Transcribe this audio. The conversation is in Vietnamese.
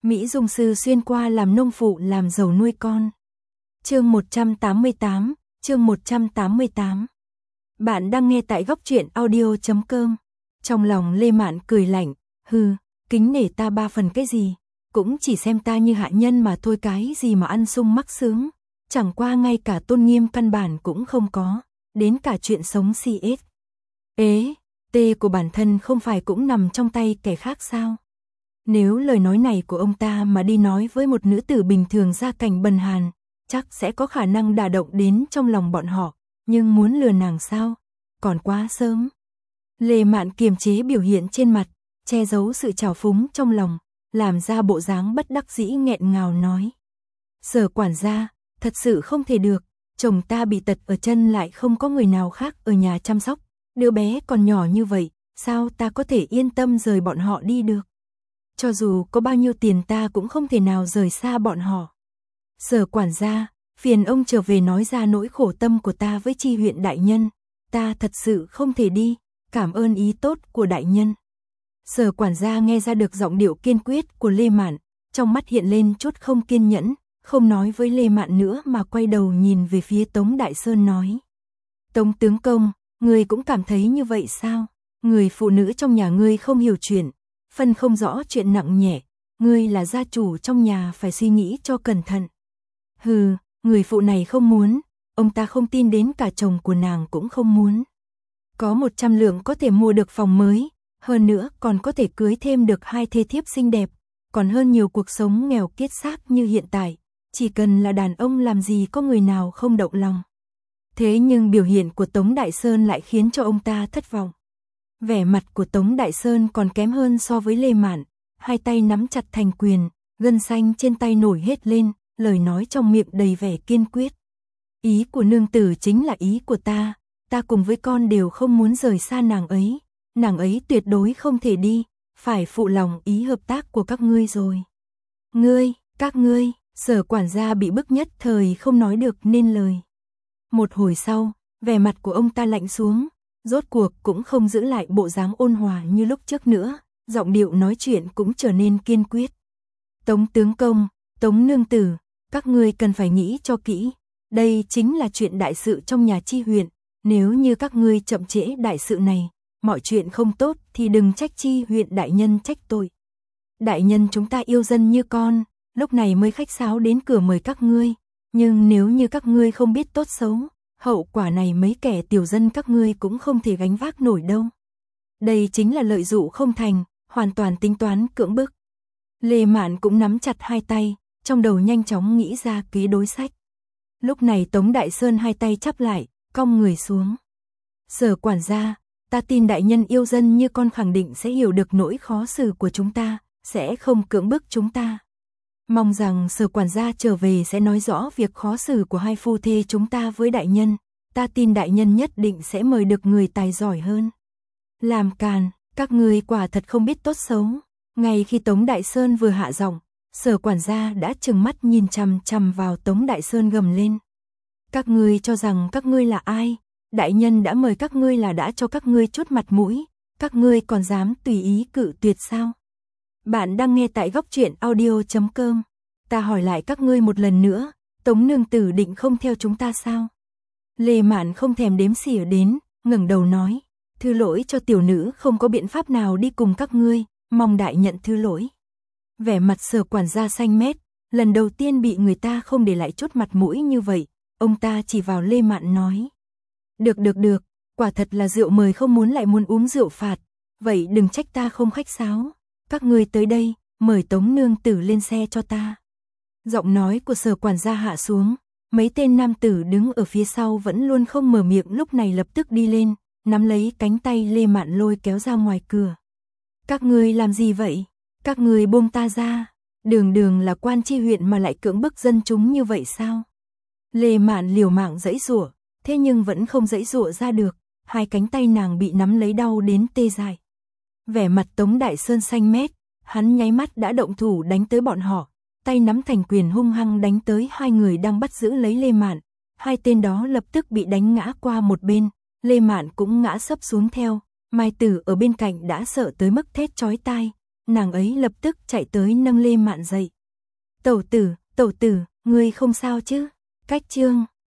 Mỹ Dung Sư xuyên qua làm nông phụ làm giàu nuôi con. Chương 188, chương 188. Bạn đang nghe tại góc truyện audio.com. Trong lòng Lê Mạn cười lạnh, kính nể ta 3 phần cái gì, cũng chỉ xem ta như hạ nhân mà thôi, cái gì mà ăn sung mắc sướng, chẳng qua ngay cả tôn nghiêm căn bản cũng không có, đến cả chuyện sống CS. Tê của bản thân không phải cũng nằm trong tay kẻ khác sao? Nếu lời nói này của ông ta mà đi nói với một nữ tử bình thường gia cảnh bần hàn, chắc sẽ có khả năng đả động đến trong lòng bọn họ, nhưng muốn lừa nàng sao? Còn quá sớm. Lê Mạn kiềm chế biểu hiện trên mặt, che giấu sự trào phúng trong lòng, làm ra bộ dáng bất đắc dĩ nghẹn ngào nói. Sở quản gia, thật sự không thể được, chồng ta bị tật ở chân lại không có người nào khác ở nhà chăm sóc, đứa bé còn nhỏ như vậy, sao ta có thể yên tâm rời bọn họ đi được? Cho dù có bao nhiêu tiền ta cũng không thể nào rời xa bọn họ. Sở quản gia, phiền ông trở về nói ra nỗi khổ tâm của ta với Chi huyện đại nhân, ta thật sự không thể đi, cảm ơn ý tốt của đại nhân. Sở quản gia nghe ra được giọng điệu kiên quyết của Lê Mạn, trong mắt hiện lên chút không kiên nhẫn, không nói với Lê Mạn nữa mà quay đầu nhìn về phía Tống Đại Sơn nói. Tống tướng công, ngươi cũng cảm thấy như vậy sao? Người phụ nữ trong nhà ngươi không hiểu chuyện, phân không rõ chuyện nặng nhẹ, ngươi là gia chủ trong nhà phải suy nghĩ cho cẩn thận. Người phụ này không muốn, ông ta không tin đến cả chồng của nàng cũng không muốn. Có 100 lượng có thể mua được phòng mới, hơn nữa còn có thể cưới thêm được 2 thê thiếp xinh đẹp, còn hơn nhiều cuộc sống nghèo kiết xác như hiện tại, chỉ cần là đàn ông làm gì có người nào không động lòng. Thế nhưng biểu hiện của Tống Đại Sơn lại khiến cho ông ta thất vọng. Vẻ mặt của Tống Đại Sơn còn kém hơn so với Lê Mạn, hai tay nắm chặt thành quyền, gân xanh trên tay nổi hết lên, lời nói trong miệng đầy vẻ kiên quyết. Ý của nương tử chính là ý của ta cùng với con đều không muốn rời xa nàng ấy tuyệt đối không thể đi, phải phụ lòng ý hợp tác của các ngươi rồi. Các ngươi, Sở quản gia bị bức nhất thời không nói được nên lời. Một hồi sau, vẻ mặt của ông ta lạnh xuống, rốt cuộc cũng không giữ lại bộ dáng ôn hòa như lúc trước nữa, giọng điệu nói chuyện cũng trở nên kiên quyết. Tống tướng công, Tống nương tử, các ngươi cần phải nghĩ cho kỹ, đây chính là chuyện đại sự trong nhà Chi huyện, nếu như các ngươi chậm trễ đại sự này, mọi chuyện không tốt thì đừng trách Chi huyện đại nhân trách tội. Đại nhân chúng ta yêu dân như con, lúc này mới khách sáo đến cửa mời các ngươi, nhưng nếu như các ngươi không biết tốt xấu, hậu quả này mấy kẻ tiểu dân các ngươi cũng không thể gánh vác nổi đâu. Đây chính là lợi dụ không thành, hoàn toàn tính toán cưỡng bức. Lê Mạn cũng nắm chặt hai tay, trong đầu nhanh chóng nghĩ ra kế đối sách. Lúc này Tống Đại Sơn hai tay chắp lại, cong người xuống. Sở quản gia, ta tin đại nhân yêu dân như con khẳng định sẽ hiểu được nỗi khó xử của chúng ta, sẽ không cưỡng bức chúng ta. Mong rằng Sở quản gia trở về sẽ nói rõ việc khó xử của hai phu thê chúng ta với đại nhân, ta tin đại nhân nhất định sẽ mời được người tài giỏi hơn. Làm càn, các ngươi quả thật không biết tốt xấu. Ngay khi Tống Đại Sơn vừa hạ giọng, Sở quản gia đã trừng mắt nhìn chằm chằm vào Tống Đại Sơn gầm lên. Các ngươi cho rằng các ngươi là ai? Đại nhân đã mời các ngươi là đã cho các ngươi chút mặt mũi, các ngươi còn dám tùy ý cự tuyệt sao? Bạn đang nghe tại góc truyện audio.com. Ta hỏi lại các ngươi một lần nữa, Tống nương tử định không theo chúng ta sao? Lê Mạn không thèm đếm xỉa đến, ngẩng đầu nói, thư lỗi cho tiểu nữ không có biện pháp nào đi cùng các ngươi, mong đại nhận thư lỗi. Vẻ mặt Sở quản gia xanh mét, lần đầu tiên bị người ta không để lại chút mặt mũi như vậy, ông ta chỉ vào Lê Mạn nói. Được, quả thật là rượu mời không muốn lại muốn uống rượu phạt, vậy đừng trách ta không khách sáo. Các ngươi tới đây, mời Tống nương tử lên xe cho ta. Giọng nói của Sở quản gia hạ xuống, mấy tên nam tử đứng ở phía sau vẫn luôn không mở miệng lúc này lập tức đi lên, nắm lấy cánh tay Lê Mạn lôi kéo ra ngoài cửa. Các ngươi làm gì vậy? Các ngươi buông ta ra, đường là quan Chi huyện mà lại cưỡng bức dân chúng như vậy sao? Lê Mạn liều mạng giãy giụa, thế nhưng vẫn không giãy giụa ra được, hai cánh tay nàng bị nắm lấy đau đến tê dại. Vẻ mặt Tống Đại Sơn xanh mét, hắn nháy mắt đã động thủ đánh tới bọn họ, tay nắm thành quyền hung hăng đánh tới hai người đang bắt giữ lấy Lê Mạn, hai tên đó lập tức bị đánh ngã qua một bên, Lê Mạn cũng ngã sấp xuống theo, Mai Tử ở bên cạnh đã sợ tới mức thét chói tai, nàng ấy lập tức chạy tới nâng Lê Mạn dậy. Tẩu tử, ngươi không sao chứ? Cách Trương